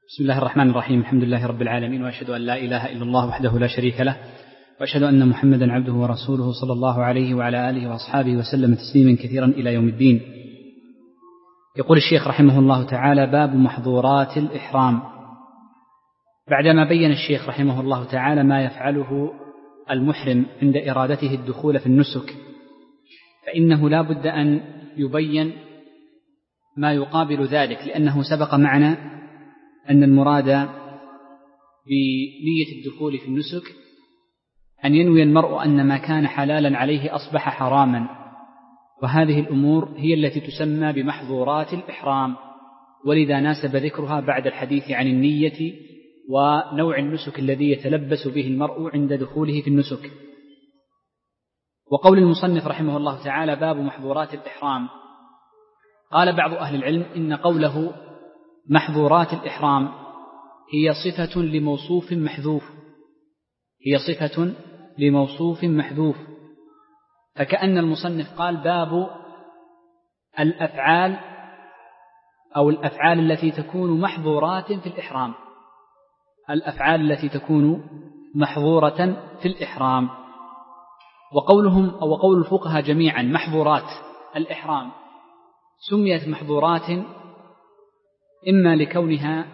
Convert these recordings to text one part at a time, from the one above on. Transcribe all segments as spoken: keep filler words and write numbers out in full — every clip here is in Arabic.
بسم الله الرحمن الرحيم. الحمد لله رب العالمين، وأشهد أن لا إله إلا الله وحده لا شريك له، وأشهد أن محمدا عبده ورسوله صلى الله عليه وعلى آله وأصحابه وسلم تسليما كثيرا إلى يوم الدين. يقول الشيخ رحمه الله تعالى: باب محظورات الإحرام. بعدما بين الشيخ رحمه الله تعالى ما يفعله المحرم عند إرادته الدخول في النسك، فإنه لا بد أن يبين ما يقابل ذلك، لأنه سبق معنا أن المراد بنية الدخول في النسك أن ينوي المرء أن ما كان حلالا عليه أصبح حراما، وهذه الأمور هي التي تسمى بمحظورات الإحرام، ولذا ناسب ذكرها بعد الحديث عن النية ونوع النسك الذي يتلبس به المرء عند دخوله في النسك. وقول المصنف رحمه الله تعالى: باب محظورات الإحرام، قال بعض أهل العلم إن قوله محظورات الإحرام هي صفة لموصوف محذوف، هي صفة لموصوف محذوف، فكأن المصنف قال باب الأفعال أو الأفعال التي تكون محظورات في الإحرام، الأفعال التي تكون محظورة في الإحرام. وقولهم أو قول الفقهاء جميعا محظورات الإحرام سميت محظورات إما لكونها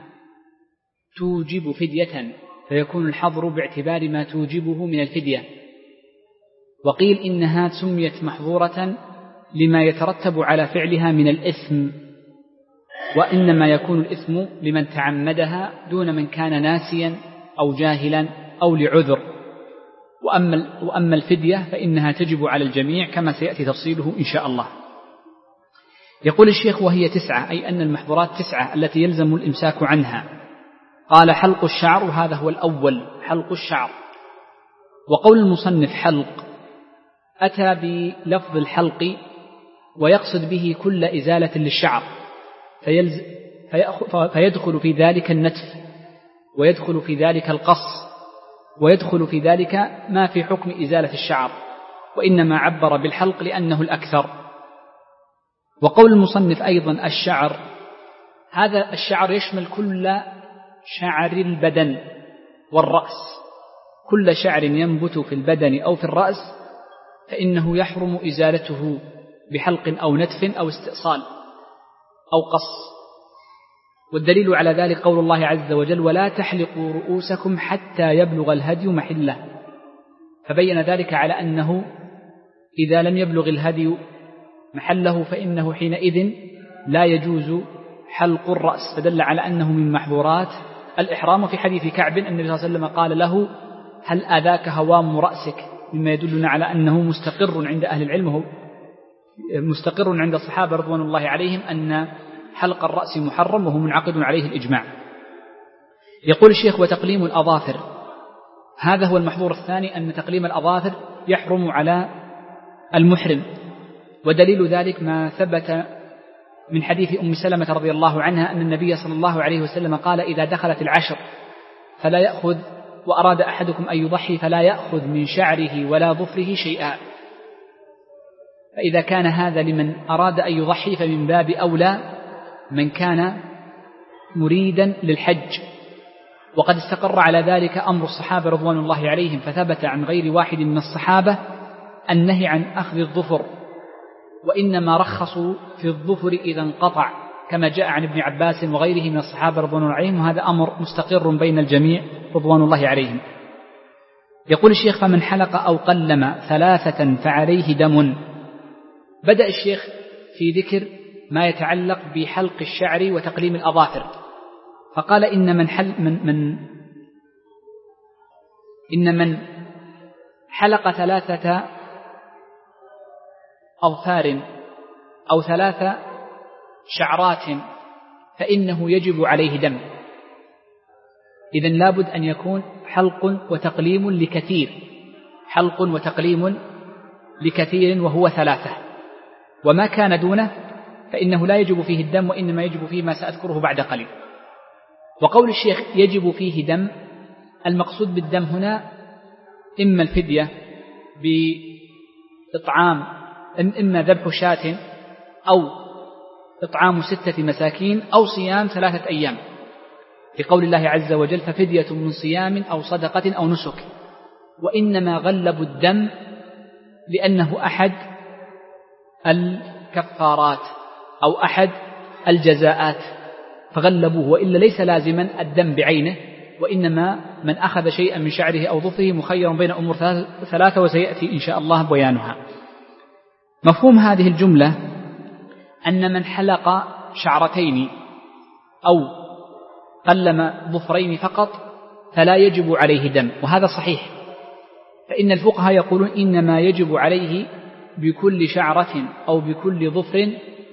توجب فدية فيكون الحظر باعتبار ما توجبه من الفدية، وقيل إنها سميت محظورة لما يترتب على فعلها من الإثم، وإنما يكون الإثم لمن تعمدها دون من كان ناسيا أو جاهلا أو لعذر، وأما, وأما الفدية فإنها تجب على الجميع كما سيأتي تفصيله إن شاء الله. يقول الشيخ: وهي تسعة، أي أن المحظورات تسعة التي يلزم الإمساك عنها. قال: حلق الشعر، وهذا هو الأول، حلق الشعر. وقول المصنف حلق أتى بلفظ الحلق ويقصد به كل إزالة للشعر، فيلز فيدخل في ذلك النتف، ويدخل في ذلك القص، ويدخل في ذلك ما في حكم إزالة الشعر، وإنما عبر بالحلق لأنه الأكثر. وقول المصنف أيضا الشعر، هذا الشعر يشمل كل شعر البدن والرأس، كل شعر ينبت في البدن أو في الرأس فإنه يحرم إزالته بحلق أو نتف أو استئصال أو قص. والدليل على ذلك قول الله عز وجل: ولا تحلقوا رؤوسكم حتى يبلغ الهدي محله، فبين ذلك على أنه إذا لم يبلغ الهدي محله فإنه حينئذ لا يجوز حلق الرأس، فدل على أنه من محظورات الإحرام. في حديث كعب النبي صلى الله عليه وسلم قال له: هل أذاك هوام رأسك، مما يدلنا على أنه مستقر عند أهل العلم، هو مستقر عند الصحابة رضوان الله عليهم أن حلق الرأس محرم، وهو منعقد عليه الإجماع. يقول الشيخ: وتقليم الأظافر، هذا هو المحظور الثاني، أن تقليم الأظافر يحرم على المحرم، ودليل ذلك ما ثبت من حديث أم سلمة رضي الله عنها أن النبي صلى الله عليه وسلم قال: إذا دخلت العشر فلا يأخذ وأراد أحدكم أن يضحي فلا يأخذ من شعره ولا ظفره شيئا. فإذا كان هذا لمن أراد أن يضحي فمن باب أولى من كان مريدا للحج. وقد استقر على ذلك أمر الصحابة رضوان الله عليهم، فثبت عن غير واحد من الصحابة النهي عن أخذ الظفر، وإنما رخصوا في الظفر إذا انقطع، كما جاء عن ابن عباس وغيره من الصحابة رضوان الله عليهم، وهذا أمر مستقر بين الجميع رضوان الله عليهم. يقول الشيخ: فمن حلق أو قلم ثلاثة فعليه دم. بدأ الشيخ في ذكر ما يتعلق بحلق الشعر وتقليم الأظافر، فقال: إن من, حل من, من, إن من حلق ثلاثة أظفار أو ثلاث شعرات فإنه يجب عليه دم. إذن لابد أن يكون حلق وتقليم لكثير، حلق وتقليم لكثير وهو ثلاثة، وما كان دونه فإنه لا يجب فيه الدم، وإنما يجب فيه ما سأذكره بعد قليل. وقول الشيخ يجب فيه دم، المقصود بالدم هنا إما الفدية بإطعام، إما ذبح شاة أو إطعام ستة مساكين أو صيام ثلاثة أيام. لقول الله عز وجل ففدية من صيام أو صدقة أو نسك. وإنما غلبوا الدم لأنه أحد الكفارات أو أحد الجزاءات فغلبوه، وإلا ليس لازما الدم بعينه، وإنما من أخذ شيئا من شعره أو ظفره مخير بين أمور ثلاثة وسيأتي إن شاء الله بيانها. مفهوم هذه الجملة أن من حلق شعرتين أو قلم ظفرين فقط فلا يجب عليه دم، وهذا صحيح، فإن الفقهاء يقولون إنما يجب عليه بكل شعرة أو بكل ظفر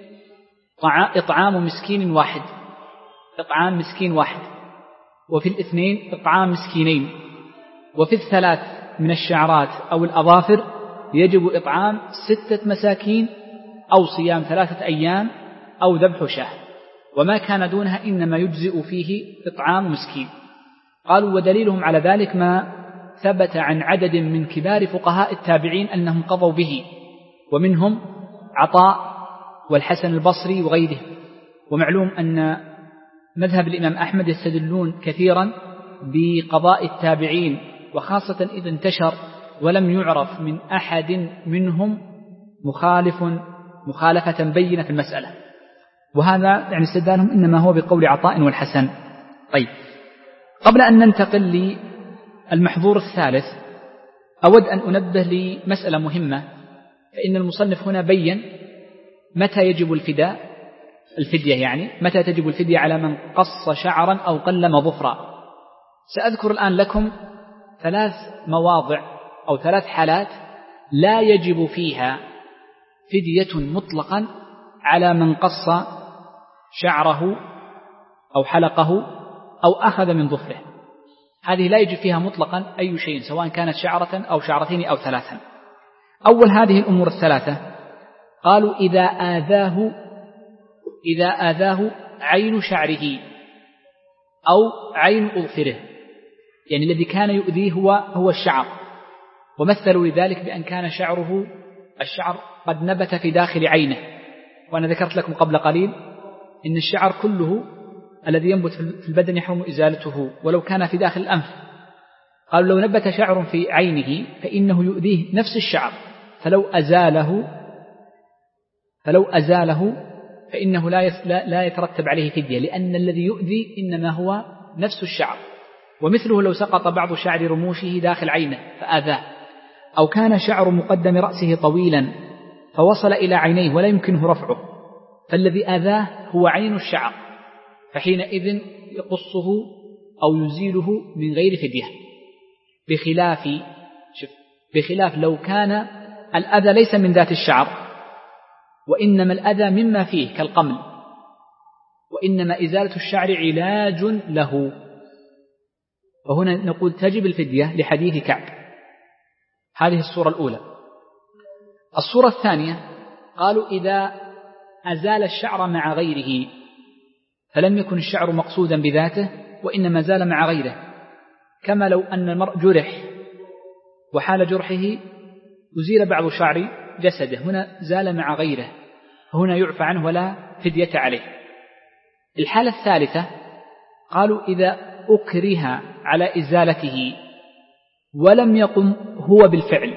إطعام مسكين واحد، إطعام مسكين واحد، وفي الاثنين إطعام مسكينين، وفي الثلاث من الشعرات أو الأظافر يجب إطعام ستة مساكين أو صيام ثلاثة أيام أو ذبح شاة، وما كان دونها إنما يجزئ فيه إطعام مسكين. قالوا ودليلهم على ذلك ما ثبت عن عدد من كبار فقهاء التابعين أنهم قضوا به، ومنهم عطاء والحسن البصري وغيره. ومعلوم أن مذهب الإمام أحمد يستدلون كثيرا بقضاء التابعين، وخاصة إذا انتشر ولم يعرف من أحد منهم مخالف مخالفة بينة في المسألة، وهذا يعني استدلالهم إنما هو بقول عطاء والحسن. طيب، قبل أن ننتقل للمحظور الثالث أود أن أنبه لمسألة مهمة، فإن المصنف هنا بين متى يجب الفداء الفدية يعني متى تجب الفدية على من قص شعرا أو قلم ظفرا. سأذكر الآن لكم ثلاث مواضع أو ثلاث حالات لا يجب فيها فدية مطلقا على من قص شعره أو حلقه أو أخذ من ظفره. هذه لا يجب فيها مطلقا أي شيء، سواء كانت شعرة أو شعرتين أو ثلاثا. أول هذه الأمور الثلاثة قالوا إذا آذاه إذا آذاه عين شعره أو عين أظفره، يعني الذي كان يؤذيه هو هو الشعر، ومثلوا لذلك بأن كان شعره الشعر قد نبت في داخل عينه. وأنا ذكرت لكم قبل قليل إن الشعر كله الذي ينبت في البدن يحرم إزالته ولو كان في داخل الأنف. قالوا لو نبت شعر في عينه فإنه يؤذيه نفس الشعر، فلو أزاله فلو أزاله فإنه لا لا يترتب عليه فدية، لأن الذي يؤذي إنما هو نفس الشعر. ومثله لو سقط بعض شعر رموشه داخل عينه فآذاه، أو كان شعر مقدم رأسه طويلا فوصل إلى عينيه ولا يمكنه رفعه، فالذي آذاه هو عين الشعر، فحينئذ يقصه أو يزيله من غير فدية. بخلاف شوف بخلاف لو كان الأذى ليس من ذات الشعر، وإنما الأذى مما فيه كالقمل، وإنما إزالة الشعر علاج له، وهنا نقول تجب الفدية لحديث كعب. هذه الصورة الأولى. الصورة الثانية قالوا إذا أزال الشعر مع غيره، فلم يكن الشعر مقصودا بذاته وإنما زال مع غيره، كما لو أن المرء جرح وحال جرحه أزيل بعض شعر جسده، هنا زال مع غيره، فهنا يعفى عنه ولا فدية عليه. الحالة الثالثة قالوا إذا أكره على إزالته ولم يقم هو بالفعل،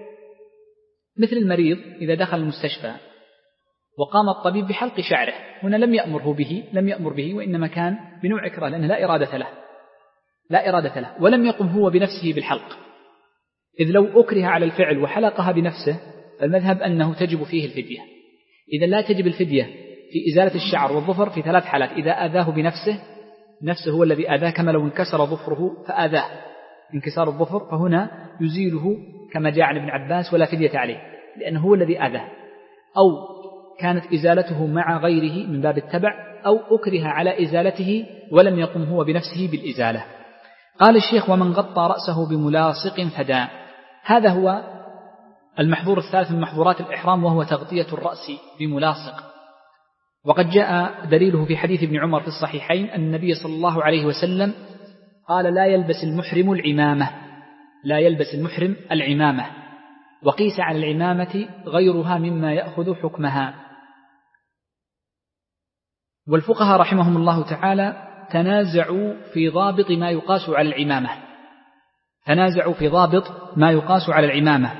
مثل المريض إذا دخل المستشفى وقام الطبيب بحلق شعره، هنا لم يأمره به لم يأمر به وإنما كان بنوع إكراه لأنه لا إرادة له لا إرادة له ولم يقم هو بنفسه بالحلق، إذ لو أكره على الفعل وحلقها بنفسه فالمذهب أنه تجب فيه الفدية. إذا لا تجب الفدية في إزالة الشعر والظفر في ثلاث حالات: إذا آذاه بنفسه، نفسه هو الذي آذاه، كما لو انكسر ظفره فآذاه انكسار الظفر، فهنا يزيله كما جاء عن ابن عباس ولا فدية عليه لأنه هو الذي آذاه، أو كانت إزالته مع غيره من باب التبع، أو أكره على إزالته ولم يقم هو بنفسه بالإزالة. قال الشيخ: ومن غطى رأسه بملاصق فداء. هذا هو المحظور الثالث من محظورات الإحرام، وهو تغطية الرأس بملاصق. وقد جاء دليله في حديث ابن عمر في الصحيحين أن النبي صلى الله عليه وسلم قال: لا يلبس المحرم العمامة لا يلبس المحرم العمامة وقيس على العمامة غيرها مما يأخذ حكمها. والفقهاء رحمهم الله تعالى تنازعوا في ضابط ما يقاس على العمامة تنازعوا في ضابط ما يقاس على العمامة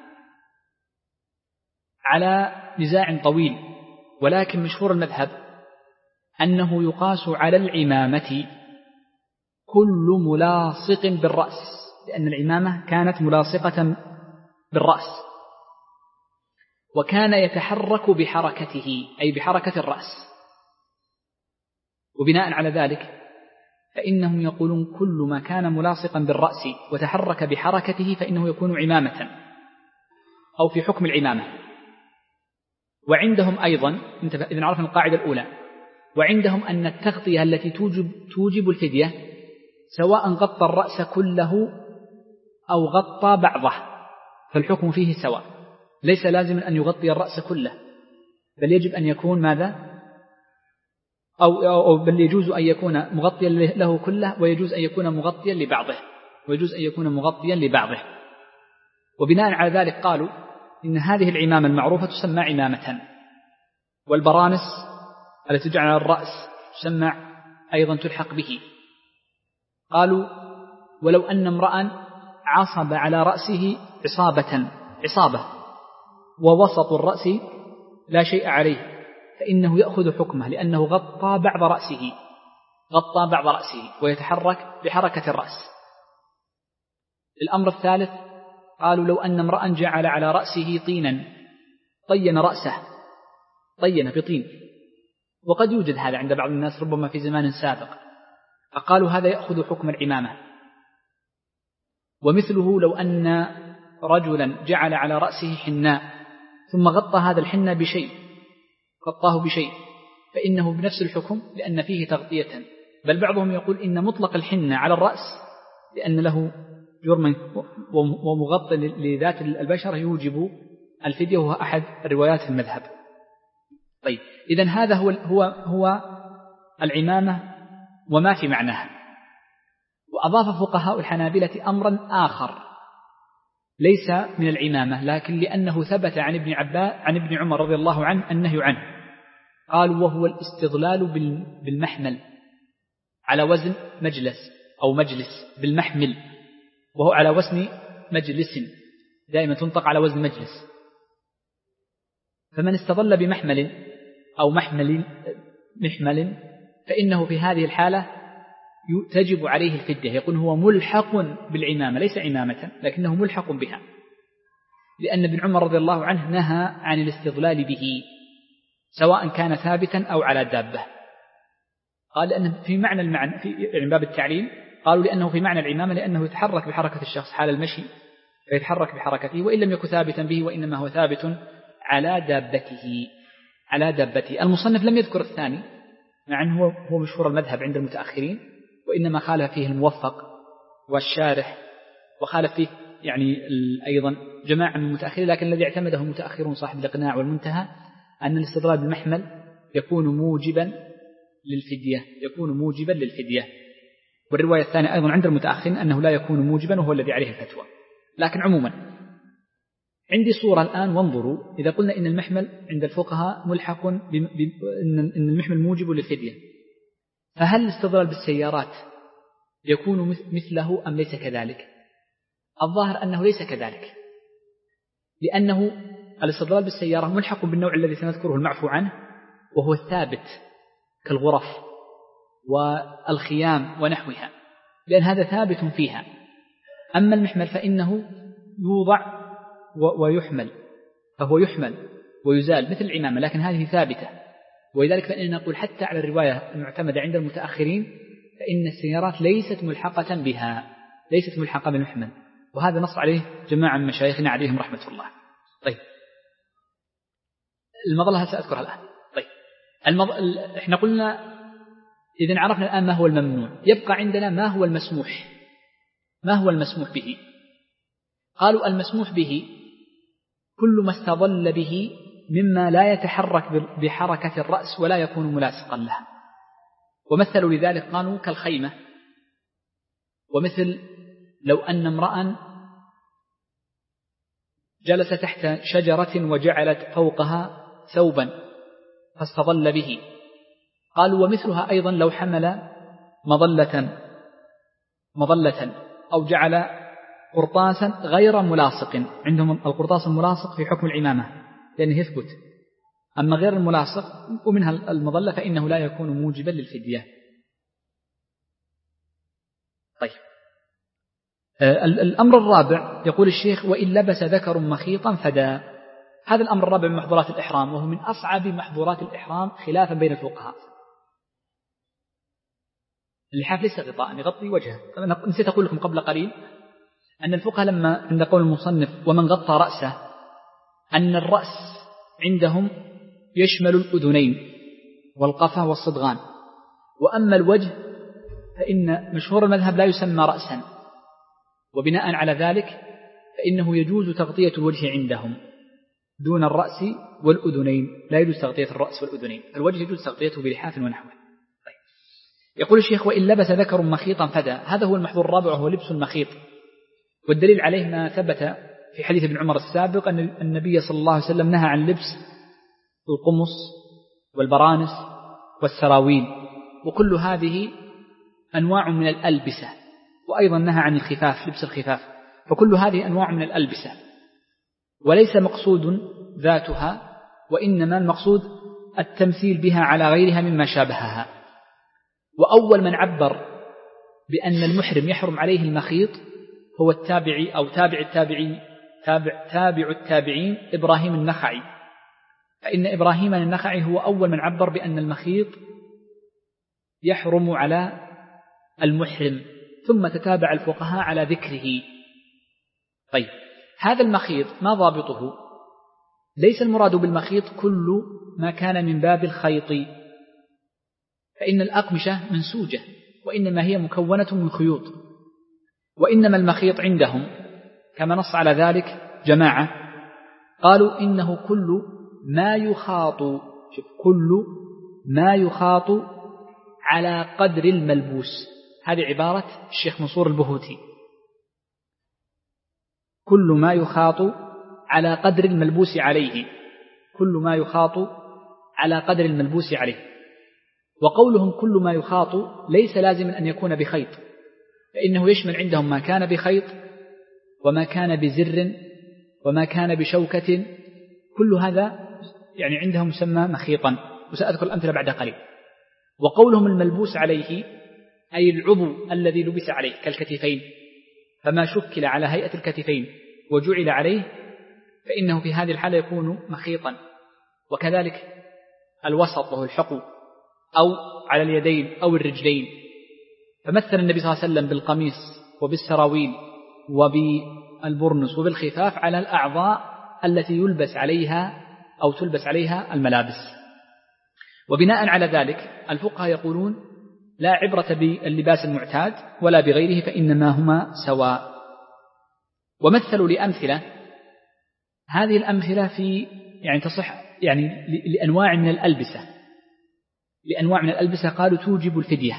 على نزاع طويل، ولكن مشهور المذهب أنه يقاس على العمامة كل ملاصق بالرأس، لأن العمامة كانت ملاصقة بالرأس، وكان يتحرك بحركته أي بحركة الرأس، وبناء على ذلك فإنهم يقولون كل ما كان ملاصقا بالرأس وتحرك بحركته فإنه يكون عمامة أو في حكم العمامة. وعندهم أيضا، إذن عرفنا القاعدة الأولى، وعندهم أن التغطية التي توجب, توجب الفدية سواء غطى الرأس كله أو غطى بعضه فالحكم فيه سواء، ليس لازم أن يغطي الرأس كله، بل يجب أن يكون ماذا أو, أو بل يجوز أن يكون مغطيا له كله، ويجوز أن يكون مغطيا لبعضه ويجوز أن يكون مغطيا لبعضه. وبناء على ذلك قالوا إن هذه العمامة المعروفة تسمى عمامة، والبرانس التي تجعل على الرأس تسمى أيضا تلحق به. قالوا ولو أن امرأ عصب على رأسه عصابة عصابة ووسط الرأس لا شيء عليه فإنه يأخذ حكمه، لأنه غطى بعض رأسه غطى بعض رأسه ويتحرك بحركة الرأس. الأمر الثالث قالوا لو أن امرأ جعل على رأسه طينا طين رأسه طين بطين، وقد يوجد هذا عند بعض الناس ربما في زمان سابق، فقالوا هذا يأخذ حكم العمامة. ومثله لو أن رجلا جعل على رأسه حناء ثم غطى هذا الحناء بشيء غطاه بشيء فإنه بنفس الحكم لأن فيه تغطية، بل بعضهم يقول إن مطلق الحناء على الرأس لأن له جرم ومغطى لذات البشرة يوجب الفدية، وهو أحد روايات المذهب. طيب إذن هذا هو, هو, هو العمامة وما في معناها. وأضاف فقهاء الحنابلة أمرا آخر ليس من العمامة، لكن لأنه ثبت عن ابن عباس عن ابن عمر رضي الله عنه النهي عنه، قالوا وهو الاستظلال بالمحمل على وزن مجلس أو مجلس بالمحمل، وهو على وزن مجلس، دائما تنطق على وزن مجلس. فمن استظل بمحمل أو محمل محمل فإنه في هذه الحالة تجب عليه الفدية، يقول هو ملحق بالعمامة ليس عمامة لكنه ملحق بها، لأن ابن عمر رضي الله عنه نهى عن الاستظلال به سواء كان ثابتا أو على دابة. قال لأنه في معنى المعنى في باب التعليل، قالوا لأنه في معنى العمامة لأنه يتحرك بحركة الشخص حال المشي فيتحرك بحركته، وإن لم يكن ثابتا به وإنما هو ثابت على دابته على دابته. المصنف لم يذكر الثاني مع أنه هو مشهور المذهب عند المتأخرين، وإنما خالف فيه الموفق والشارح، وخالف فيه يعني أيضا جماعة من المتأخرين، لكن الذي اعتمده المتأخرون صاحب الإقناع والمنتهى أن الاستظلال بالمحمل يكون موجبا للفدية يكون موجبا للفدية. والرواية الثانية أيضا عند المتأخرين أنه لا يكون موجبا، وهو الذي عليه الفتوى. لكن عموما عندي صورة الآن، وانظروا إذا قلنا إن المحمل عند الفقهاء ملحق إن المحمل موجب للفدية، فهل الاستظلال بالسيارات يكون مثله أم ليس كذلك؟ الظاهر أنه ليس كذلك، لأنه الاستظلال بالسيارة ملحق بالنوع الذي سنذكره المعفو عنه، وهو الثابت كالغرف والخيام ونحوها، لأن هذا ثابت فيها. أما المحمل فإنه يوضع ويحمل، فهو يحمل ويزال مثل العمامة، لكن هذه ثابتة. ولذلك فإننا نقول حتى على الرواية المعتمدة عند المتأخرين فإن السيارات ليست ملحقة بها ليست ملحقة بالمحمل، وهذا نص عليه جماعة من مشايخنا عليهم رحمة الله. طيب المظلة سأذكرها الآن. طيب المض... احنا قلنا إذن عرفنا الآن ما هو الممنوع، يبقى عندنا ما هو المسموح. ما هو المسموح به؟ قالوا المسموح به كل ما استظل به مما لا يتحرك بحركة الرأس ولا يكون ملاصقا لها، ومثلوا لذلك قالوا كالخيمة، ومثل لو أن امرأ جلس تحت شجرة وجعلت فوقها ثوبا فاستظل به. قالوا ومثلها أيضا لو حمل مظلة مظلة أو جعل قرطاسا غير ملاصق، عندهم القرطاس الملاصق في حكم العمامة لأنه يثبت، أما غير الملاصق ومنها المظلة فإنه لا يكون موجبا للفدية. طيب الأمر الرابع يقول الشيخ: وإن لبس ذكر مخيطا فدا. هذا الأمر الرابع من محظورات الإحرام، وهو من أصعب محظورات الإحرام خلافا بين الفقهاء. اللحاف ليس غطاء يغطي وجهه. نسيت أقول لكم قبل قليل أن الفقهاء لما عند قول المصنف ومن غطى رأسه أن الرأس عندهم يشمل الأذنين والقفا والصدغان، وأما الوجه فإن مشهور المذهب لا يسمى رأسا، وبناء على ذلك فإنه يجوز تغطية الوجه عندهم دون الرأس والأذنين، لا يجوز تغطية الرأس والأذنين، الوجه يجوز تغطيته بلحاف ونحوه. طيب. يقول الشيخ: وإن لبس ذكر مخيطا فدا. هذا هو المحظور الرابع وهو لبس المخيط، والدليل عليه ما ثبت في حديث ابن عمر السابق أن النبي صلى الله عليه وسلم نهى عن لبس القمص والبرانس والسراويل، وكل هذه أنواع من الألبسة، وأيضا نهى عن الخفاف، لبس الخفاف، فكل هذه أنواع من الألبسة، وليس مقصود ذاتها، وإنما المقصود التمثيل بها على غيرها مما شابهها. وأول من عبر بأن المحرم يحرم عليه المخيط هو التابعي أو تابع التابعين تابع, تابع التابعين إبراهيم النخعي، فإن إبراهيم النخعي هو أول من عبر بأن المخيط يحرم على المحرم، ثم تتابع الفقهاء على ذكره. طيب، هذا المخيط ما ضابطه؟ ليس المراد بالمخيط كل ما كان من باب الخيط، فإن الأقمشة منسوجة وإنما هي مكونة من خيوط، وإنما المخيط عندهم كما نص على ذلك جماعة قالوا إنه كل ما يخاط، شوف، كل ما يخاط على قدر الملبوس. هذه عبارة الشيخ منصور البهوتي، كل ما يخاط على قدر الملبوس عليه، كل ما يخاط على قدر الملبوس عليه. وقولهم كل ما يخاط ليس لازم أن يكون بخيط، فإنه يشمل عندهم ما كان بخيط وما كان بزر وما كان بشوكة، كل هذا يعني عندهم يسمى مخيطا، وسأذكر الأمثلة بعد قليل. وقولهم الملبوس عليه أي العضو الذي لبس عليه كالكتفين، فما شكل على هيئة الكتفين وجعل عليه فإنه في هذه الحالة يكون مخيطا. وكذلك الوسط وهو الحقو، أو على اليدين أو الرجلين. فمثل النبي صلى الله عليه وسلم بالقميص وبالسراويل وبالبرنس وبالخفاف على الأعضاء التي يلبس عليها أو تلبس عليها الملابس. وبناء على ذلك الفقهاء يقولون لا عبرة باللباس المعتاد ولا بغيره، فإنما هما سواء. ومثلوا لأمثلة، هذه الأمثلة في يعني تصح يعني لأنواع من الألبسة، لأنواع من الألبسة قالوا توجب الفدية.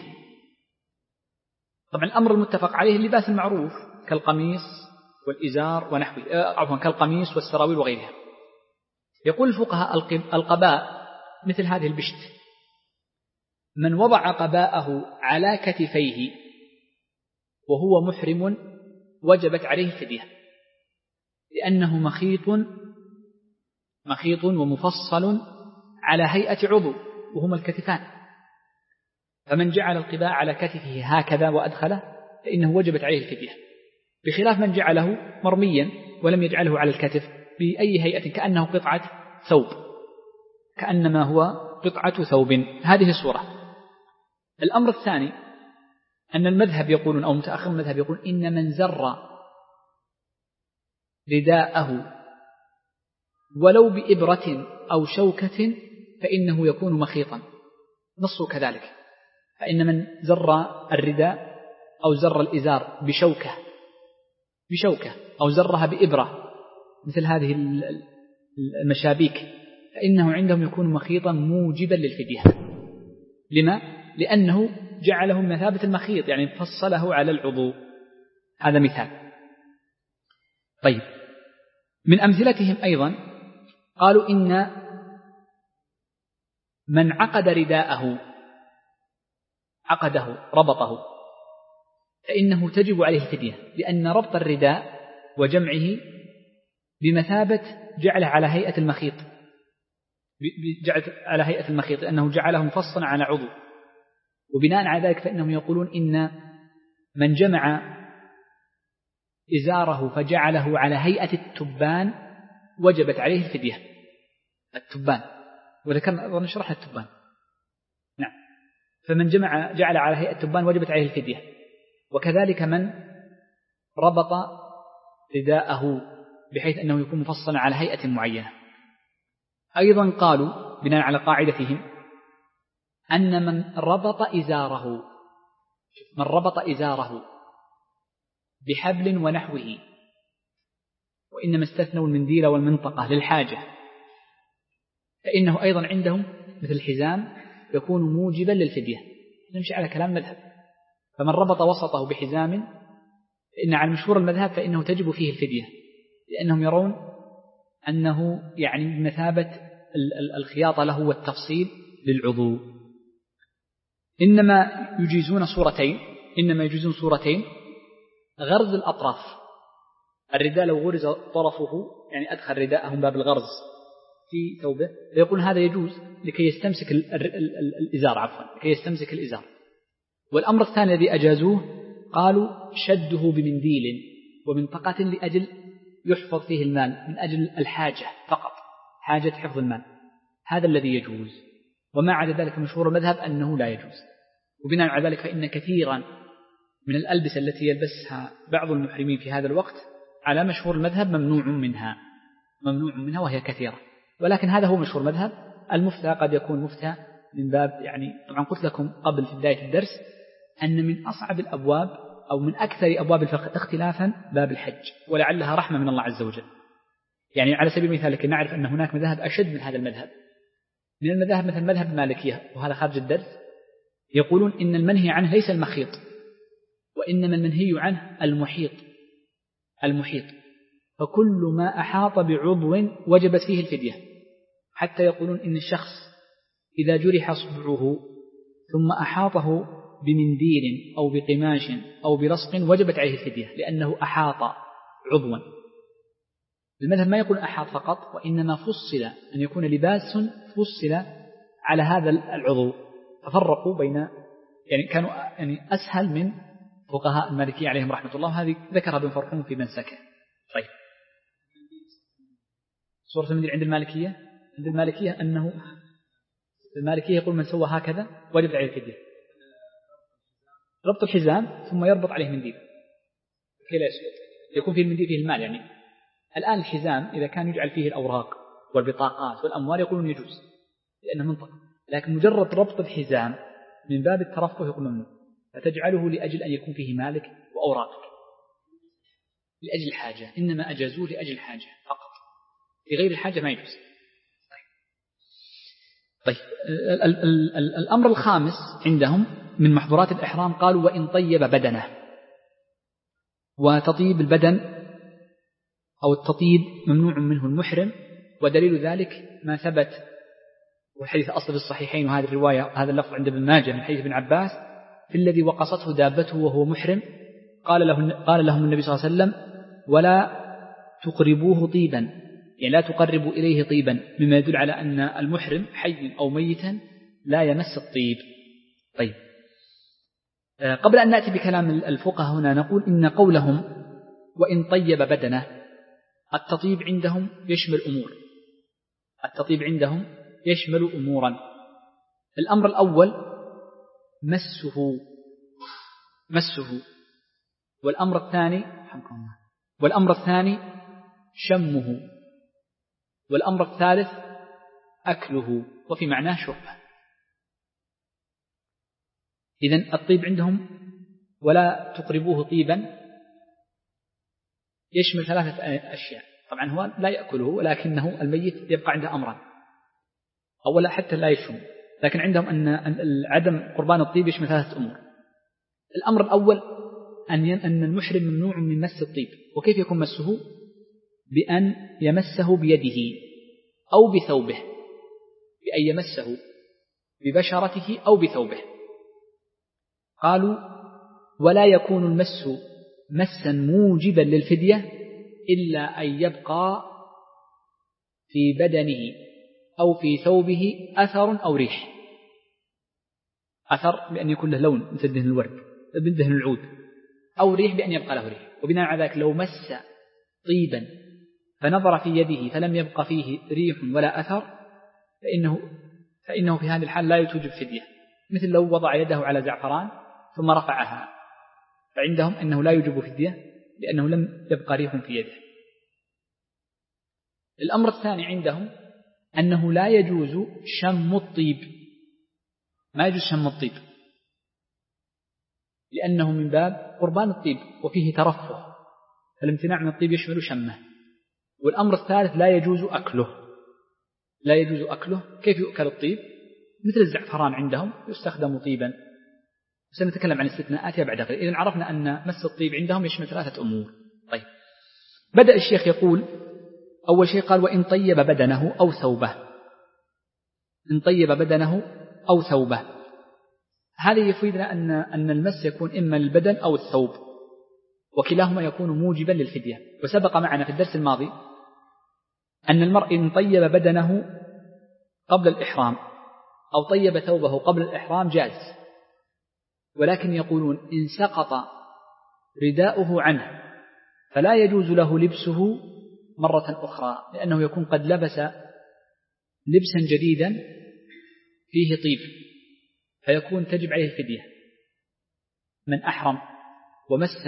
طبعا الأمر المتفق عليه اللباس المعروف كالقميص والإزار ونحوه، عفوا كالقميص والسراويل وغيرها. يقول الفقهاء القباء مثل هذه البشت، من وضع قباءه على كتفيه وهو محرم وجبت عليه الفدية، لأنه مخيط مخيط ومفصل على هيئة عضو وهما الكتفان، فمن جعل القباء على كتفه هكذا وأدخله فإنه وجبت عليه الفدية، بخلاف من جعله مرميا ولم يجعله على الكتف بأي هيئة كأنه قطعة ثوب، كأنما هو قطعة ثوب. هذه الصورة. الأمر الثاني أن المذهب يقولون أو متأخر المذهب يقول إن من زر رداءه ولو بإبرة أو شوكة فإنه يكون مخيطا، نصه كذلك. فإن من زر الرداء أو زر الإزار بشوكة بشوكة أو زرها بإبرة مثل هذه المشابيك فإنه عندهم يكون مخيطا موجبا للفدية. لما؟ لأنه جعله مثابة المخيط، يعني فصله على العضو. هذا مثال. طيب، من أمثلتهم أيضا قالوا إن من عقد رداءه عقده ربطه فإنه تجب عليه الفدية، لأن ربط الرداء وجمعه بمثابة جعله على هيئة المخيط، جعل على هيئة المخيط لأنه جعله مفصلا على عضو، وبناء على ذلك فإنهم يقولون إن من جمع إزاره فجعله على هيئة التبان وجبت عليه الفدية. التبان وذكرنا ونشرح التبان، نعم، فمن جمع جعل على هيئة التبان وجبت عليه الفدية. وكذلك من ربط رداءه بحيث أنه يكون مفصلا على هيئة معينة. أيضا قالوا بناء على قاعدتهم أن من ربط إزاره من ربط إزاره بحبل ونحوه، وإنما استثنوا المنديل والمنطقة للحاجة، فإنه أيضا عندهم مثل الحزام يكون موجبا للفدية. نمشي على كلام مذهب، فمن ربط وسطه بحزام فإن على مشهور المذهب فإنه تجب فيه الفدية، لأنهم يرون أنه يعني بمثابة الخياطة له والتفصيل للعضو. إنما يجيزون صورتين إنما يجيزون صورتين غرز الأطراف. الرداء لو غرز طرفه يعني أدخل رداءه من باب الغرز في ثوبه فيقول هذا يجوز لكي يستمسك الإزار عفوا لكي يستمسك الإزار. والأمر الثاني الذي أجازوه قالوا شده بمنديل ومنطقة لأجل يحفظ فيه المال من أجل الحاجة فقط، حاجة حفظ المال، هذا الذي يجوز. وما عدا ذلك مشهور المذهب أنه لا يجوز. وبناء على ذلك فإن كثيرا من الألبسة التي يلبسها بعض المحرمين في هذا الوقت على مشهور المذهب ممنوع منها ممنوع منها وهي كثيرة. ولكن هذا هو مشهور المذهب. المفتى قد يكون مفتى من باب يعني طبعا قلت لكم قبل في بداية الدرس أن من أصعب الأبواب أو من أكثر أبواب الفقه اختلافا باب الحج، ولعلها رحمة من الله عز وجل. يعني على سبيل المثال لكي نعرف أن هناك مذاهب أشد من هذا المذهب. من المذاهب مثل مذهب المالكية، وهذا خارج الدرس، يقولون إن المنهي عنه ليس المخيط، وإنما المنهي عنه المحيط المحيط فكل ما أحاط بعضو وجبت فيه الفدية. حتى يقولون إن الشخص إذا جرح صبعه ثم أحاطه بمنديل أو بقماش أو بلصق وجبت عليه الفدية، لأنه أحاط عضوا. المذهب ما يقول أحاط فقط، وإنما فصل أن يكون لباس فصل على هذا العضو، ففرقوا بين يعني كانوا يعني أسهل من فقهاء المالكية عليهم رحمة الله. هذه ذكرها ابن فرحون في منسكه. طيب، صورة المنديل عند المالكية عند المالكية أنه المالكية يقول من سوى هكذا وجب عليه الفدية. ربط الحزام ثم يربط عليه منديل كي لا يسقط، يكون فيه المنديل فيه المال. يعني الآن الحزام إذا كان يجعل فيه الأوراق والبطاقات والأموال يقولون يجوز لأنه منطق، لكن مجرد ربط الحزام من باب الترفه يقول ممنوع، فتجعله لأجل أن يكون فيه مالك وأوراقك لأجل الحاجة. إنما أجازوه لأجل الحاجة فقط، في غير الحاجة ما يجوز. طيب ال ال ال ال الأمر الخامس عندهم من محظورات الإحرام قالوا وإن طيب بدنه. وتطيب البدن أو التطيب ممنوع منه المحرم، ودليل ذلك ما ثبت والحديث أصل في الصحيحين، وهذه الرواية هذا اللفظ عند ابن ماجه من حديث ابن عباس في الذي وقصته دابته وهو محرم قال له قال لهم النبي صلى الله عليه وسلم ولا تقربوه طيبا، يعني لا تقربوا إليه طيبا، مما يدل على أن المحرم حي أو ميتا لا يمس الطيب. طيب، قبل أن نأتي بكلام الفقهاء هنا نقول إن قولهم وإن طيب بدنه، التطيب عندهم يشمل أمور التطيب عندهم يشمل أمورا. الأمر الأول مسه مسه والأمر الثاني والأمر الثاني شمه، والأمر الثالث أكله وفي معناه شربه. إذن الطيب عندهم ولا تقربوه طيبا يشمل ثلاثة أشياء. طبعا هو لا يأكله، ولكنه الميت يبقى عنده أمران. أولا حتى لا يشم، لكن عندهم أن عدم قربان الطيب يشمل ثلاثة أمور. الأمر الأول أن المحرم ممنوع من مس الطيب. وكيف يكون مسه؟ بأن يمسه بيده أو بثوبه، بأن يمسه ببشرته أو بثوبه. قالوا ولا يكون المس مسا موجبا للفدية إلا أن يبقى في بدنه أو في ثوبه أثر أو ريح. أثر بأن يكون له لون مثل دهن الورد مثل دهن العود، أو ريح بأن يبقى له ريح. وبناء على ذلك لو مس طيبا فنظر في يده فلم يبقى فيه ريح ولا أثر فإنه, فإنه في هذه الحال لا توجب فدية، مثل لو وضع يده على زعفران ثم رفعها، فعندهم أنه لا يوجب فدية لأنه لم يبقى ريح في يده. الأمر الثاني عندهم أنه لا يجوز شم الطيب، ما يجوز شم الطيب لأنه من باب قربان الطيب وفيه ترفه، فالامتناع من الطيب يشمل شمه. والأمر الثالث لا يجوز أكله، لا يجوز أكله. كيف يؤكل الطيب؟ مثل الزعفران عندهم يستخدم طيبا، سنتكلم عن استثناءاتها بعد قليل. إذن عرفنا أن مس الطيب عندهم يشمل ثلاثة أمور. طيب، بدأ الشيخ يقول أول شيء قال وإن طيب بدنه أو ثوبه، إن طيب بدنه أو ثوبه، هذا يفيدنا أن أن المس يكون إما البدن أو الثوب، وكلاهما يكون موجبا للفدية. وسبق معنا في الدرس الماضي أن المرء إن طيب بدنه قبل الإحرام أو طيب ثوبه قبل الإحرام جاز، ولكن يقولون إن سقط رداؤه عنه فلا يجوز له لبسه مرة أخرى، لأنه يكون قد لبس لبسا جديدا فيه طيب، فيكون تجب عليه الفدية. من أحرم ومس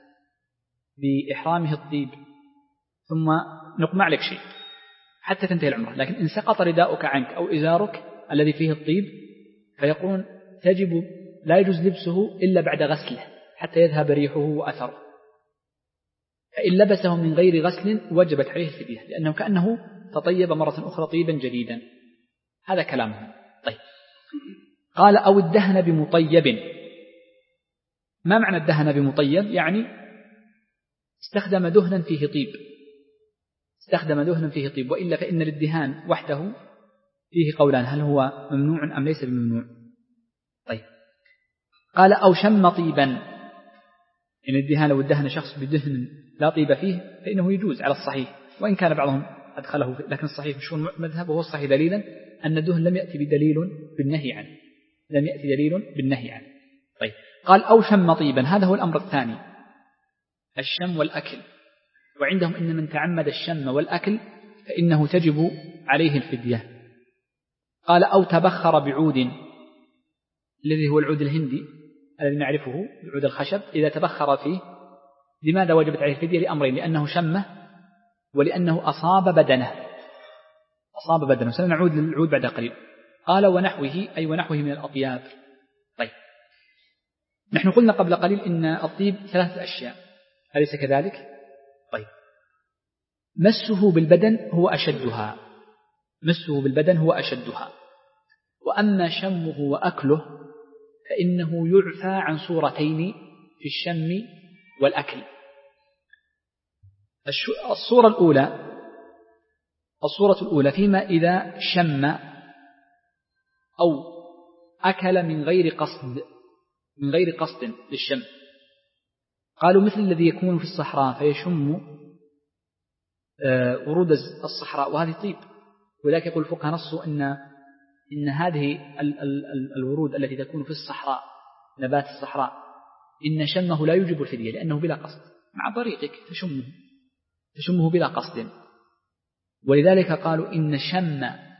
بإحرامه الطيب ثم نقمع عليك شيء حتى تنتهي العمرة، لكن إن سقط رداؤك عنك أو إزارك الذي فيه الطيب فيقولون تجب لا يجوز لبسه إلا بعد غسله حتى يذهب ريحه وأثره، فإن لبسه من غير غسل وجبت عليه الفدية لأنه كأنه تطيب مرة أخرى طيبا جديدا. هذا كلامهم. طيب، قال أو الدهن بمطيب. ما معنى الدهن بمطيب؟ يعني استخدم دهنا فيه طيب، استخدم دهنا فيه طيب، وإلا فإن الادهان وحده فيه قولان، هل هو ممنوع أم ليس بممنوع؟ طيب، قال أو شم طيبا، إن الدهان لو ادهن شخص بدهن لا طيب فيه فإنه يجوز على الصحيح، وإن كان بعضهم أدخله، لكن الصحيح مش هو المذهب وهو الصحيح دليلا أن الدهن لم يأتي بدليل بالنهي عنه، لم يأتي دليل بالنهي عنه. طيب، قال أو شم طيبا، هذا هو الأمر الثاني، الشم والأكل. وعندهم إن من تعمد الشم والأكل فإنه تجب عليه الفدية. قال أو تبخر بعود، الذي هو العود الهندي الذي نعرفه العود الخشب، إذا تبخر فيه لماذا وجبت عليه الفدية؟ لأمرين، لأنه شمه ولأنه أصاب بدنه، أصاب بدنه. سنعود للعود بعد قليل. قال ونحوه، أي ونحوه من الأطياب. طيب، نحن قلنا قبل قليل إن الطيب ثلاثة أشياء، أليس كذلك؟ طيب، مسه بالبدن هو أشدها، مسه بالبدن هو أشدها، وأما شمه وأكله فإنه يعفى عن صورتين في الشم والأكل. الصورة الأولى الصورة الأولى فيما إذا شم أو أكل من غير قصد، من غير قصد للشم. قالوا مثل الذي يكون في الصحراء فيشم ورود الصحراء وهذه طيب، ولذلك يقول الفقهاء نصوا أن إن هذه ال ال ال الورود التي تكون في الصحراء، نبات الصحراء، إن شمه لا يوجب الفدية لأنه بلا قصد، مع طريقك تشمه تشمه بلا قصد. ولذلك قالوا إن شم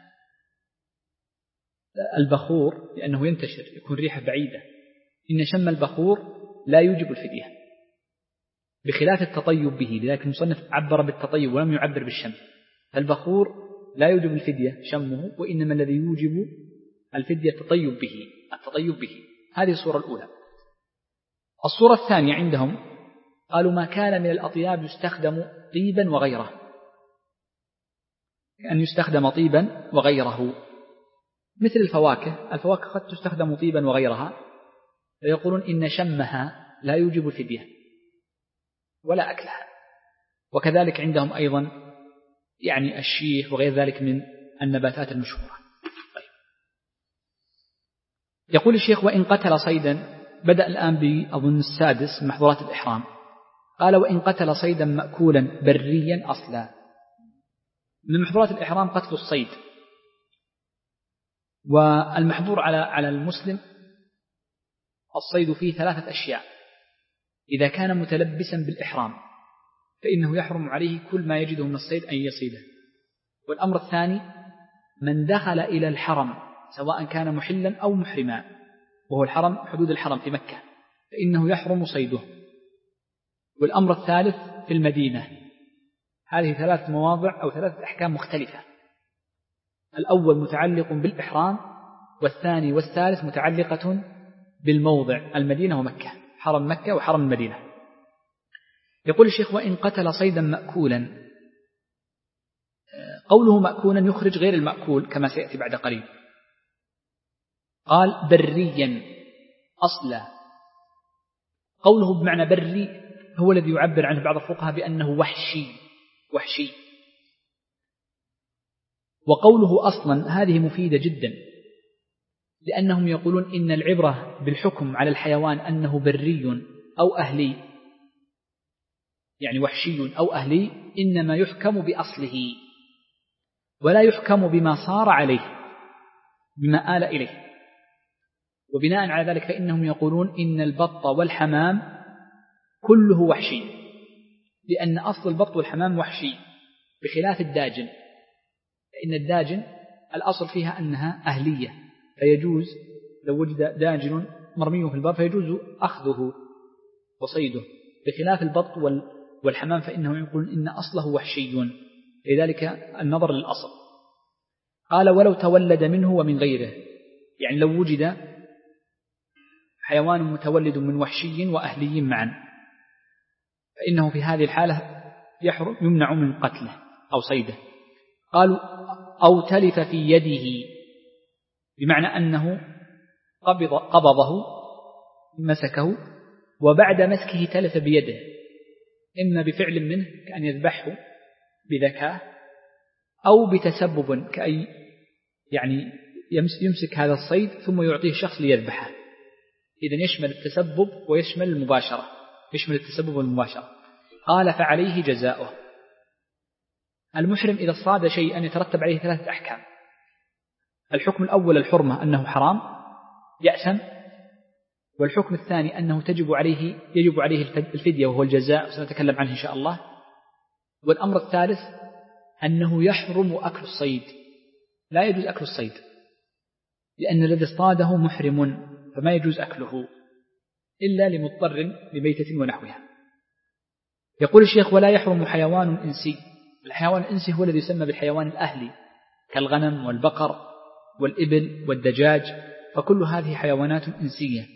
البخور لأنه ينتشر يكون ريحة بعيدة، إن شم البخور لا يوجب الفدية بخلاف التطيب به، لذلك المصنف عبر بالتطيب ولم يعبر بالشم. فالبخور لا يوجب الفدية شمه، وإنما الذي يوجب الفدية التطيب به، التطيب به. هذه الصورة الأولى. الصورة الثانية عندهم قالوا ما كان من الأطياب يستخدم طيبا وغيره، أن يستخدم طيبا وغيره، مثل الفواكه، الفواكه قد تستخدم طيبا وغيرها، فيقولون إن شمها لا يوجب الفدية ولا أكلها. وكذلك عندهم أيضا يعني الشيح وغير ذلك من النباتات المشهورة. طيب. يقول الشيخ وإن قتل صيدا بدأ الآن بأظن السادس من محظورات الإحرام. قال وإن قتل صيدا مأكولا بريا أصلا. من محظورات الإحرام قتل الصيد. والمحظور على على المسلم الصيد فيه ثلاثة أشياء. إذا كان متلبسا بالإحرام فإنه يحرم عليه كل ما يجده من الصيد أن يصيده. والأمر الثاني من دخل إلى الحرم سواء كان محلا أو محرما، وهو الحرم حدود الحرم في مكة، فإنه يحرم صيده. والأمر الثالث في المدينة. هذه ثلاث مواضع أو ثلاث أحكام مختلفة. الأول متعلق بالإحرام، والثاني والثالث متعلقة بالموضع المدينة ومكة، حرم مكة وحرم المدينة. يقول الشيخ وإن قتل صيدا مأكولا. قوله مأكولا يخرج غير المأكول كما سيأتي بعد قليل. قال بريا أصلا. قوله بمعنى بري هو الذي يعبر عنه بعض الفقهاء بأنه وحشي وحشي. وقوله أصلا هذه مفيدة جدا، لأنهم يقولون إن العبرة بالحكم على الحيوان أنه بري أو أهلي، يعني وحشي أو أهلي، إنما يحكم بأصله ولا يحكم بما صار عليه، بما آل إليه. وبناء على ذلك فإنهم يقولون إن البط والحمام كله وحشي، لأن أصل البط والحمام وحشي، بخلاف الداجن، فإن الداجن الأصل فيها أنها أهلية، فيجوز لو وجد داجن مرمي في البر فيجوز أخذه وصيده، بخلاف البط والحمام فإنهم يقولون إن أصله وحشي، لذلك النظر للأصل. قال ولو تولد منه ومن غيره، يعني لو وجد حيوان متولد من وحشي وأهلي معا فإنه في هذه الحالة يحرم يمنع من قتله أو صيده. قالوا أو تلف في يده، بمعنى أنه قبض قبضه مسكه وبعد مسكه تلف بيده، إما بفعل منه كأن يذبحه بذكاء أو بتسبب كأي يعني يمسك هذا الصيد ثم يعطيه شخص ليذبحه. إذن يشمل التسبب ويشمل المباشرة، يشمل التسبب والمباشرة. قال فعليه جزاؤه. المحرم إذا صاد شيئا يترتب عليه ثلاثة أحكام. الحكم الأول الحرمة أنه حرام يأثم، والحكم الثاني أنه تجب عليه يجب عليه الفدية وهو الجزاء، سنتكلم عنه إن شاء الله. والأمر الثالث أنه يحرم أكل الصيد، لا يجوز أكل الصيد، لأن الذي اصطاده محرم فما يجوز أكله إلا لمضطر لميتة ونحوها. يقول الشيخ ولا يحرم حيوان إنسي. الحيوان الإنسي هو الذي يسمى بالحيوان الأهلي كالغنم والبقر والإبل والدجاج، فكل هذه حيوانات إنسية.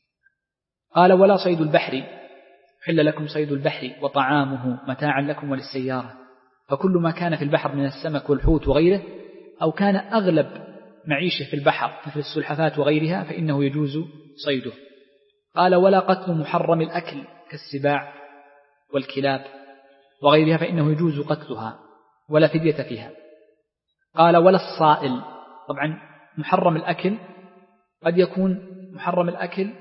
قال ولا صيد البحر، حل لكم صيد البحر وطعامه متاعا لكم وللسيارة، فكل ما كان في البحر من السمك والحوت وغيره، أو كان أغلب معيشه في البحر مثل السلحفاة وغيرها فإنه يجوز صيده. قال ولا قتل محرم الأكل كالسباع والكلاب وغيرها فإنه يجوز قتلها ولا فدية فيها. قال ولا الصائل. طبعا محرم الأكل قد يكون محرم الأكل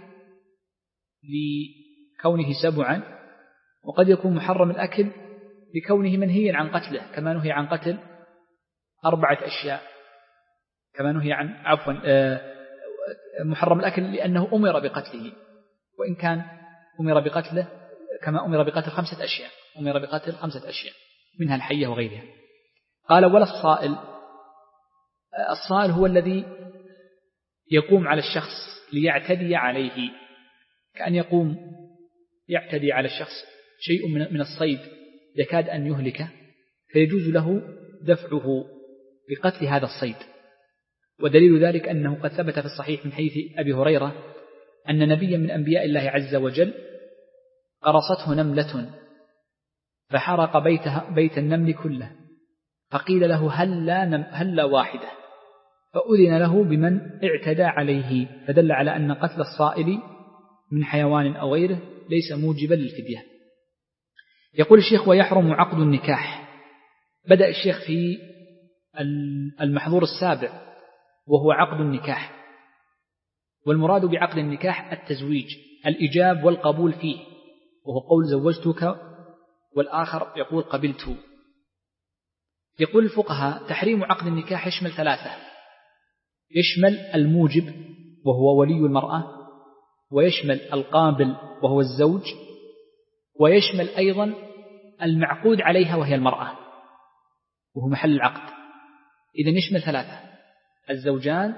لكونه سبعا، وقد يكون محرم الأكل لكونه منهيا عن قتله، كما نهي عن قتل أربعة أشياء، كما نهي عن عفوا محرم الأكل لأنه أمر بقتله، وإن كان أمر بقتله كما أمر بقتل خمسة أشياء، أمر بقتل خمسة أشياء منها الحية وغيرها. قال ولا الصائل. الصائل هو الذي يقوم على الشخص ليعتدي عليه، كأن يقوم يعتدي على الشخص شيء من الصيد يكاد أن يهلكه، فيجوز له دفعه بقتل هذا الصيد. ودليل ذلك أنه قد ثبت في الصحيح من حديث أبي هريرة أن نبيا من أنبياء الله عز وجل قرصته نملة فحرق بيتها بيت النمل كله، فقيل له هلا هلا واحدة، فأذن له بمن اعتدى عليه، فدل على أن قتل الصائل من حيوان أو غيره ليس موجبا للفدية. يقول الشيخ ويحرم عقد النكاح. بدأ الشيخ في المحظور السابع وهو عقد النكاح. والمراد بعقد النكاح التزويج، الإجاب والقبول فيه، وهو قول زوجتك، والآخر يقول قبلت. يقول الفقهاء تحريم عقد النكاح يشمل ثلاثة: يشمل الموجب وهو ولي المرأة، ويشمل القابل وهو الزوج، ويشمل أيضا المعقود عليها وهي المرأة وهو محل العقد. إذن يشمل ثلاثة: الزوجان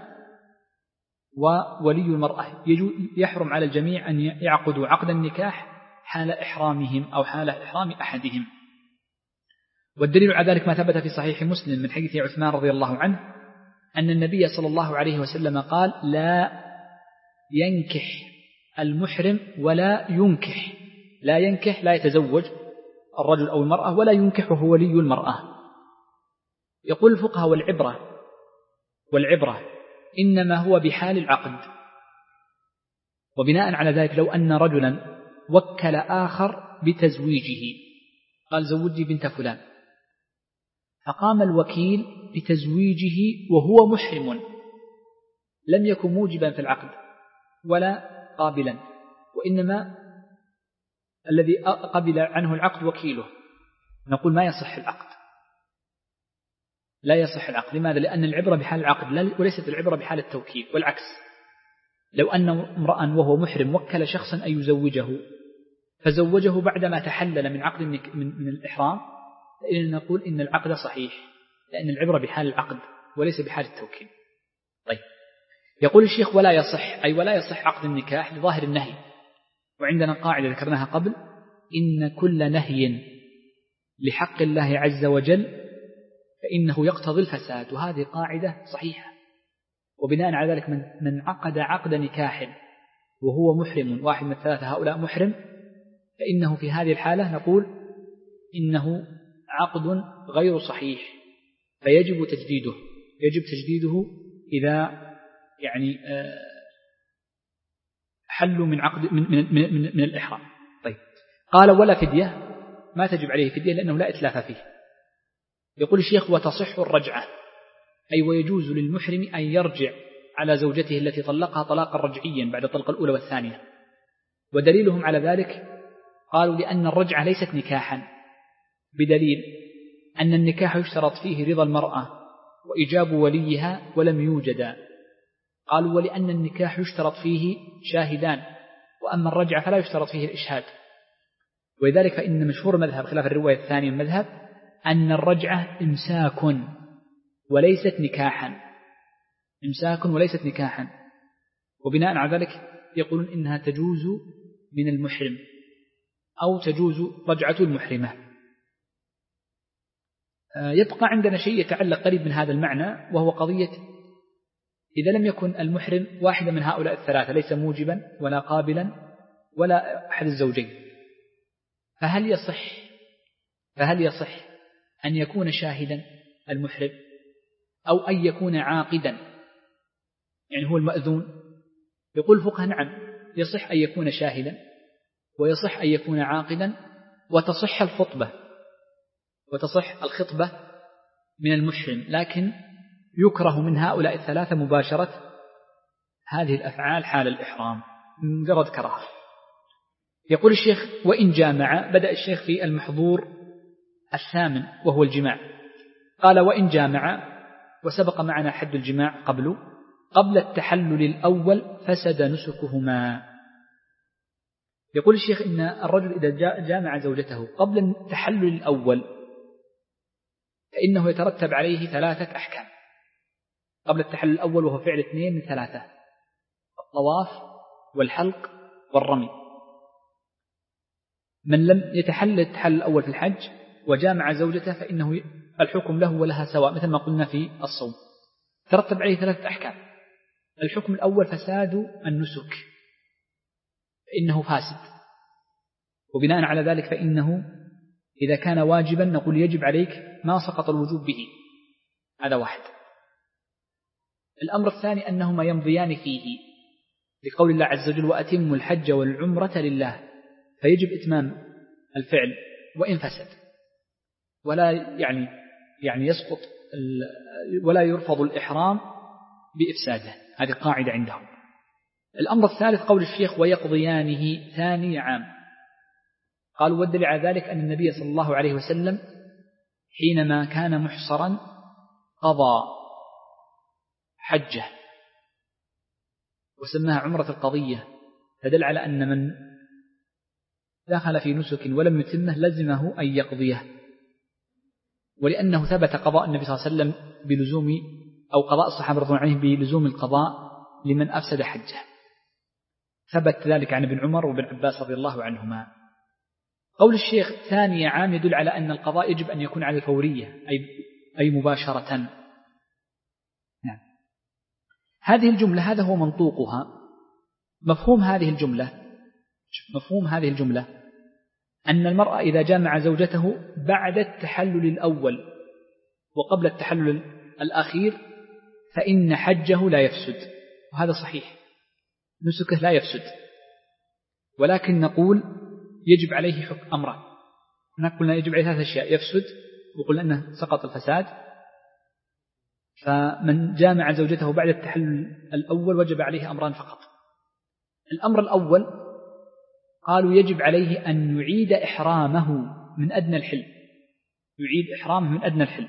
وولي المرأة. يحرم على الجميع أن يعقدوا عقد النكاح حال إحرامهم أو حال إحرام أحدهم. والدليل على ذلك ما ثبت في صحيح مسلم من حديث عثمان رضي الله عنه أن النبي صلى الله عليه وسلم قال: لا ينكح المحرم ولا ينكح. لا ينكح لا يتزوج الرجل أو المرأة، ولا ينكحه ولي المرأة. يقول الفقهاء والعبرة والعبرة إنما هو بحال العقد. وبناء على ذلك لو أن رجلا وكل آخر بتزويجه، قال: زوجي بنت فلان، فقام الوكيل بتزويجه وهو محرم، لم يكن موجبا في العقد ولا قابلا، وإنما الذي قبل عنه العقد وكيله. نقول ما يصح العقد، لا يصح العقد. لماذا؟ لأن العبرة بحال العقد وليست العبرة بحال التوكيل. والعكس، لو أن امرأ وهو محرم وكل شخصا أن يزوجه فزوجه بعدما تحلل من عقد من, من الإحرام، فإن نقول إن العقد صحيح، لأن العبرة بحال العقد وليس بحال التوكيل. طيب، يقول الشيخ: ولا يصح، أي ولا يصح عقد النكاح لظاهر النهي. وعندنا قاعدة ذكرناها قبل: إن كل نهي لحق الله عز وجل فإنه يقتضي الفساد. وهذه قاعدة صحيحة. وبناء على ذلك من, من عقد عقد نكاح وهو محرم، واحد من الثلاثة هؤلاء محرم، فإنه في هذه الحالة نقول إنه عقد غير صحيح، فيجب تجديده. يجب تجديده إذا يعني حلوا من عقد من, من, من, من, من الإحرام. طيب، قال: ولا فدية، ما تجب عليه فدية لأنه لا إتلاف فيه. يقول الشيخ: وتصح الرجعة، أي ويجوز للمحرم أن يرجع على زوجته التي طلقها طلاقا رجعيا بعد الطلقة الأولى والثانية. ودليلهم على ذلك قالوا: لأن الرجعة ليست نكاحا، بدليل أن النكاح يشترط فيه رضا المرأة وإجاب وليها ولم يوجدا. قالوا: ولأن النكاح يشترط فيه شاهدان، وأما الرجعة فلا يشترط فيه الإشهاد. ولذلك فإن مشهور مذهب خلاف الرواية الثانية من المذهب أن الرجعة إمساك وليست نكاحا، إمساك وليست نكاحا. وبناء على ذلك يقولون إنها تجوز من المحرم أو تجوز رجعة المحرمة. يبقى عندنا شيء يتعلق قريب من هذا المعنى، وهو قضية إذا لم يكن المحرم واحدا من هؤلاء الثلاثة، ليس موجبا ولا قابلا ولا أحد الزوجين، فهل يصح فهل يصح أن يكون شاهدا المحرم أو أن يكون عاقدا، يعني هو المأذون؟ يقول الفقهاء: نعم، يصح أن يكون شاهدا، ويصح أن يكون عاقدا، وتصح الخطبة وتصح الخطبة من المحرم، لكن يكره من هؤلاء الثلاثة مباشرة هذه الأفعال حال الإحرام، مجرد كراهة. يقول الشيخ: وإن جامع. بدأ الشيخ في المحظور الثامن وهو الجماع. قال: وإن جامع، وسبق معنا حد الجماع قبل قبل التحلل الأول فسد نسكهما. يقول الشيخ: إن الرجل إذا جامع زوجته قبل التحلل الأول فإنه يترتب عليه ثلاثة أحكام قبل التحلل الأول، وهو فعل اثنين من ثلاثة: الطواف والحلق والرمي. من لم يتحلل التحلل الأول في الحج وجامع زوجته فإنه الحكم له ولها سواء، مثل ما قلنا في الصوم. ترتب عليه ثلاثة أحكام. الحكم الأول فساد النسك، فإنه فاسد، وبناء على ذلك فإنه إذا كان واجبا نقول يجب عليك ما سقط الوجوب به. هذا واحد. الأمر الثاني أنهما يمضيان فيه لقول الله عز وجل: وأتموا الحج والعمرة لله، فيجب إتمام الفعل وإن فسد، ولا يعني يعني يسقط ولا يرفض الإحرام بإفساده. هذه قاعدة عندهم. الأمر الثالث قول الشيخ ويقضيانه ثاني عام. قالوا والدليل على ذلك أن النبي صلى الله عليه وسلم حينما كان محصرا قضى حجه وسماها عمرة القضية، فدل على أن من دخل في نسك ولم يتمه لزمه أن يقضيه، ولأنه ثبت قضاء النبي صلى الله عليه وسلم بلزوم أو قضاء الصحابة رضي الله عنهم بلزوم القضاء لمن أفسد حجه، ثبت ذلك عن ابن عمر وابن عباس رضي الله عنهما. قول الشيخ ثاني عام يدل على أن القضاء يجب أن يكون على الفورية أي, أي مباشرة. نعم. هذه الجملة هذا هو منطوقها. مفهوم هذه الجملة مفهوم هذه الجملة أن المرأة إذا جامع زوجته بعد التحلل الأول وقبل التحلل الأخير فإن حجه لا يفسد، وهذا صحيح، نسكه لا يفسد، ولكن نقول يجب عليه حكم أمران. هناك قلنا يجب عليه ثلاث أشياء: يفسد، وقلنا أنه سقط الفساد، فمن جامع زوجته بعد التحلل الأول وجب عليه أمران فقط. الأمر الأول قالوا يجب عليه أن يعيد إحرامه من أدنى الحل، يعيد إحرامه من أدنى الحل،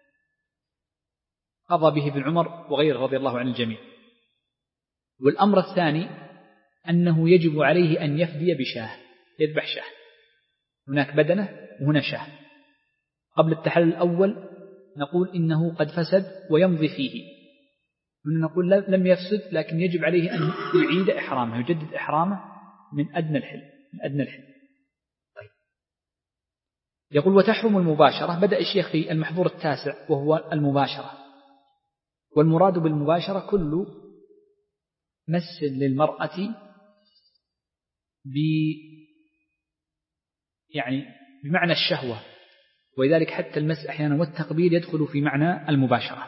قضى به ابن عمر وغيره رضي الله عن الجميع. والأمر الثاني أنه يجب عليه أن يفدي بشاه، يذبح شاه، هناك بدنة وهنا شاه. قبل التحلل الأول نقول إنه قد فسد ويمضي فيه، هنا نقول لم يفسد لكن يجب عليه أن يعيد إحرامه، يجدد إحرامه من أدنى الحل، من أدنى الحل. طيب. يقول وتحرم المباشرة. بدأ الشيخ في المحظور التاسع وهو المباشرة، والمراد بالمباشرة كل مس للمرأة ب يعني بمعنى الشهوة، ولذلك حتى المس أحيانا والتقبيل يدخل في معنى المباشرة،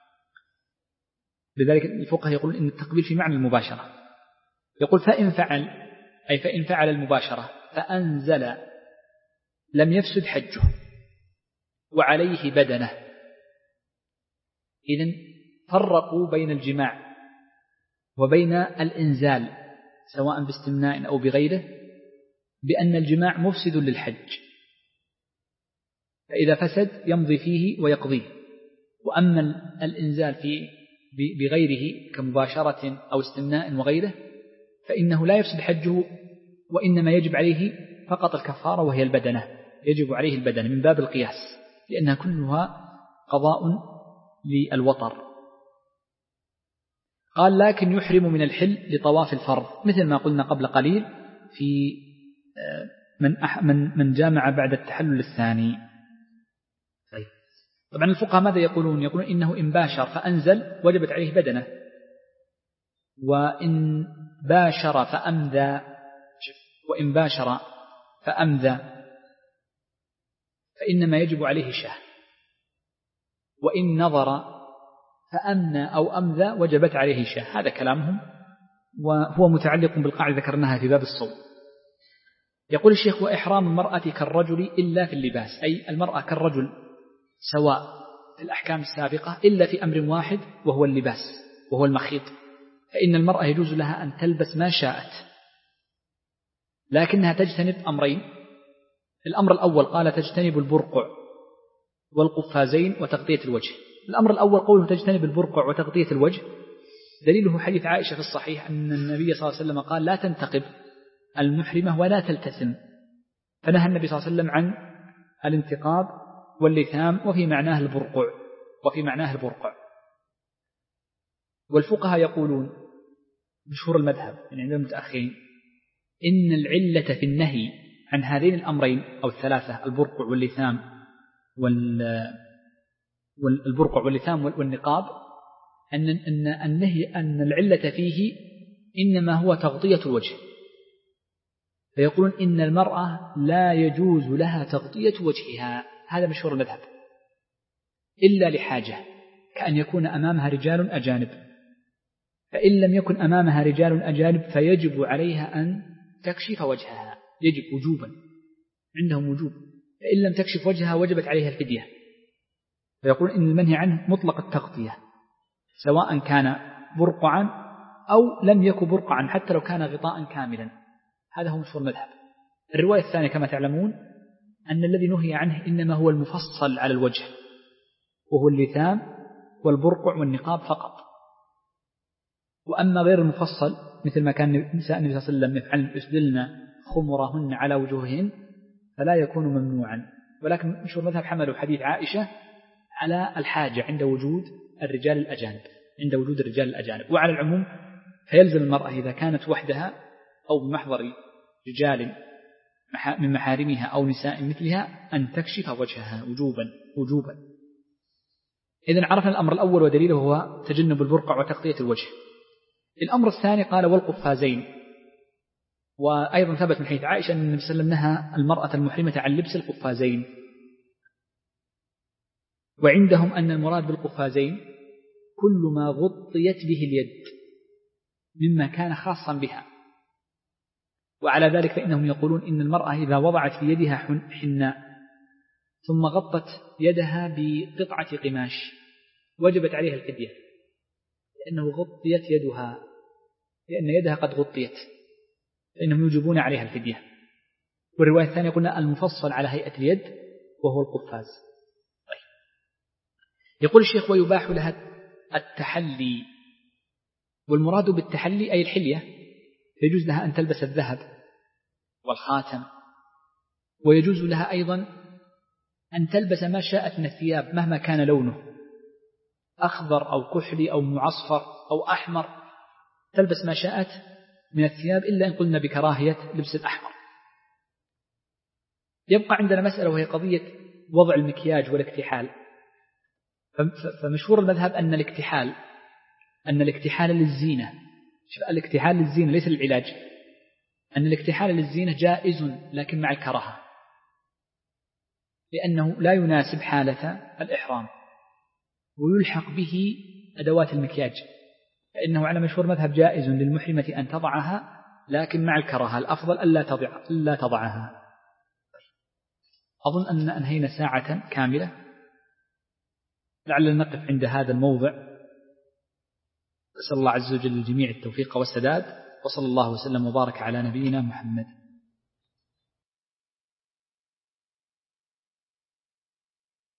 لذلك الفقهاء يقول إن التقبيل في معنى المباشرة. يقول فإن فعل أي فإن فعل المباشرة فأنزل لم يفسد حجه وعليه بدنه. إذن فرقوا بين الجماع وبين الإنزال سواء باستمناء أو بغيره بأن الجماع مفسد للحج، فإذا فسد يمضي فيه ويقضيه، وأما الإنزال في بغيره كمباشرة أو استمناء وغيره فإنه لا يفسد حجه، وإنما يجب عليه فقط الكفارة وهي البدنة، يجب عليه البدنة من باب القياس، لأنها كلها قضاء للوطر. قال لكن يحرم من الحل لطواف الفرض، مثل ما قلنا قبل قليل في من من من جامع بعد التحلل الثاني. طيب. طبعا الفقهاء ماذا يقولون؟ يقولون إنه إن باشر فأنزل وجبت عليه بدنة، وإن باشر فأمذى وإن باشر فأمذى فإنما يجب عليه شاه، وإن نظر فأمنى أو أمذى وجبت عليه شاه. هذا كلامهم، وهو متعلق بالقاعدة ذكرناها في باب الصوم. يقول الشيخ وإحرام المرأة كالرجل إلا في اللباس، أي المرأة كالرجل سواء في الأحكام السابقة إلا في أمر واحد وهو اللباس وهو المخيط، فإن المرأة يجوز لها أن تلبس ما شاءت، لكنها تجتنب أمرين. الأمر الأول قال تجتنب البرقع والقفازين وتغطية الوجه. الأمر الأول قوله تجتنب البرقع وتغطية الوجه دليله حديث عائشة في الصحيح أن النبي صلى الله عليه وسلم قال لا تنتقب المحرمة ولا تلتثم، فنهى النبي صلى الله عليه وسلم عن الانتقاب واللثام وفي معناه البرقع وفي معناه البرقع. والفقهاء يقولون مشهور المذهب يعني عند المتأخرين إن العلة في النهي عن هذين الأمرين أو الثلاثة البرقع واللثام والبرقع واللثام والنقاب أن أن النهي أن العلة فيه إنما هو تغطية الوجه، فيقولون إن المرأة لا يجوز لها تغطية وجهها، هذا مشهور المذهب، إلا لحاجة كأن يكون أمامها رجال أجانب، فإن لم يكن أمامها رجال أجانب فيجب عليها أن تكشف وجهها، يجب وجوبا عندهم وجوب، فإن لم تكشف وجهها وجبت عليها الفدية. فيقول إن المنهي عنه مطلق التغطية سواء كان برقعا أو لم يكن برقعا حتى لو كان غطاء كاملا. هذا هو مشهور المذهب. الرواية الثانية كما تعلمون أن الذي نهي عنه إنما هو المفصل على الوجه، وهو اللثام والبرقع والنقاب فقط. وأما غير المفصل مثل ما كان نساء النبي صلى الله عليه وسلم يفعلن يسدلن خمرهن على وجوههن فلا يكون ممنوعا. ولكن مشهور المذهب حملوا حديث عائشة على الحاجة عند وجود الرجال الأجانب عند وجود الرجال الأجانب. وعلى العموم فيلزم المرأة إذا كانت وحدها أو بمحضر رجال من محارمها أو نساء مثلها أن تكشف وجهها وجوبا وجوبا. إذن عرفنا الأمر الأول ودليله هو تجنب البرقع وتغطية الوجه. الأمر الثاني قال والقفازين. وأيضا ثبت من حديث عائشة أن النبي صلى الله عليه وسلم نهى المرأة المحرمة عن لبس القفازين، وعندهم أن المراد بالقفازين كل ما غطيت به اليد مما كان خاصا بها. وعلى ذلك فإنهم يقولون إن المرأة إذا وضعت في يدها حناء ثم غطت يدها بقطعة قماش وجبت عليها الفدية، لأنه غطيت يدها لأن يدها قد غطيت، فإنهم يجبون عليها الفدية. والرواية الثانية قلنا المفصل على هيئة اليد وهو القفاز. طيب. يقول الشيخ ويباح لها التحلي، والمراد بالتحلي أي الحلية، يجوز لها أن تلبس الذهب والخاتم، ويجوز لها أيضا أن تلبس ما شاءت من الثياب مهما كان لونه أخضر أو كحلي أو معصفر أو أحمر، تلبس ما شاءت من الثياب إلا إن قلنا بكراهية لبس الأحمر. يبقى عندنا مسألة وهي قضية وضع المكياج والاكتحال. فمشهور المذهب أن الاكتحال أن الاكتحال للزينة، الاكتحال للزينة ليس للعلاج، أن الاكتحال للزينة جائز لكن مع الكراهة، لأنه لا يناسب حالة الإحرام، ويلحق به أدوات المكياج، فإنه على مشهور مذهب جائز للمحرمة أن تضعها لكن مع الكراهة، الأفضل ألا تضع ألا تضعها. أظن أن أنهينا ساعة كاملة، لعلنا نقف عند هذا الموضع. أسأل الله عز وجل للجميع التوفيق والسداد، وصلى الله وسلم وبارك على نبينا محمد.